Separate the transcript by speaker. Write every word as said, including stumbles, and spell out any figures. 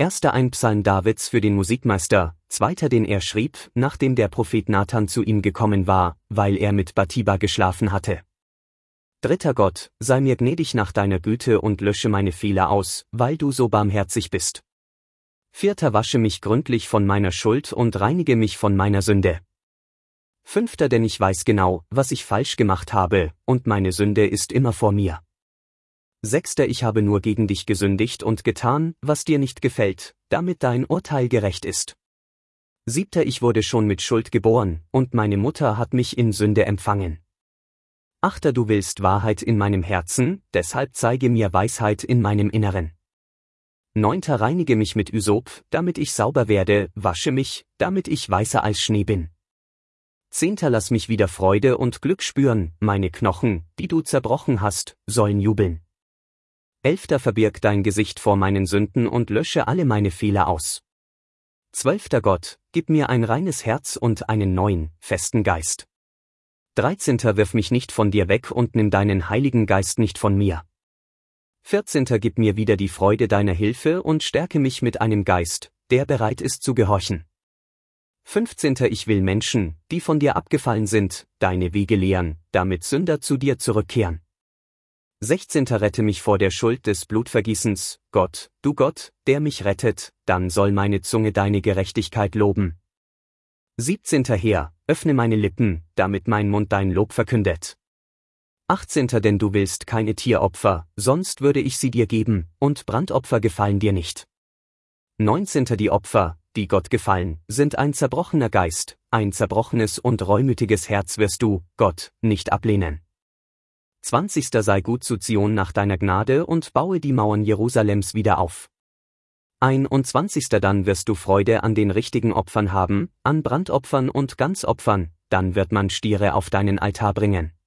Speaker 1: Erster ein Psalm Davids für den Musikmeister, zweiter den er schrieb, nachdem der Prophet Nathan zu ihm gekommen war, weil er mit Bathseba geschlafen hatte. Dritter Gott, sei mir gnädig nach deiner Güte und lösche meine Fehler aus, weil du so barmherzig bist. Vierter wasche mich gründlich von meiner Schuld und reinige mich von meiner Sünde. Fünfter denn ich weiß genau, was ich falsch gemacht habe, und meine Sünde ist immer vor mir. Sechster ich habe nur gegen dich gesündigt und getan, was dir nicht gefällt, damit dein Urteil gerecht ist. Siebter ich wurde schon mit Schuld geboren, und meine Mutter hat mich in Sünde empfangen. Achter du willst Wahrheit in meinem Herzen, deshalb zeige mir Weisheit in meinem Inneren. Neunter reinige mich mit Ysop, damit ich sauber werde, wasche mich, damit ich weißer als Schnee bin. Zehnter lass mich wieder Freude und Glück spüren, meine Knochen, die du zerbrochen hast, sollen jubeln. Elfter verbirg dein Gesicht vor meinen Sünden und lösche alle meine Fehler aus. Zwölfter Gott, gib mir ein reines Herz und einen neuen, festen Geist. Dreizehnter wirf mich nicht von dir weg und nimm deinen Heiligen Geist nicht von mir. Vierzehnter gib mir wieder die Freude deiner Hilfe und stärke mich mit einem Geist, der bereit ist zu gehorchen. Fünfzehnter ich will Menschen, die von dir abgefallen sind, deine Wege lehren, damit Sünder zu dir zurückkehren. Sechzehnter rette mich vor der Schuld des Blutvergießens, Gott, du Gott, der mich rettet, dann soll meine Zunge deine Gerechtigkeit loben. Siebzehnter Herr, öffne meine Lippen, damit mein Mund dein Lob verkündet. Achtzehnter denn du willst keine Tieropfer, sonst würde ich sie dir geben, und Brandopfer gefallen dir nicht. Neunzehnter die Opfer, die Gott gefallen, sind ein zerbrochener Geist, ein zerbrochenes und reumütiges Herz wirst du, Gott, nicht ablehnen. Zwanzigster sei gut zu Zion nach deiner Gnade und baue die Mauern Jerusalems wieder auf. Einundzwanzigster dann wirst du Freude an den richtigen Opfern haben, an Brandopfern und Ganzopfern, dann wird man Stiere auf deinen Altar bringen.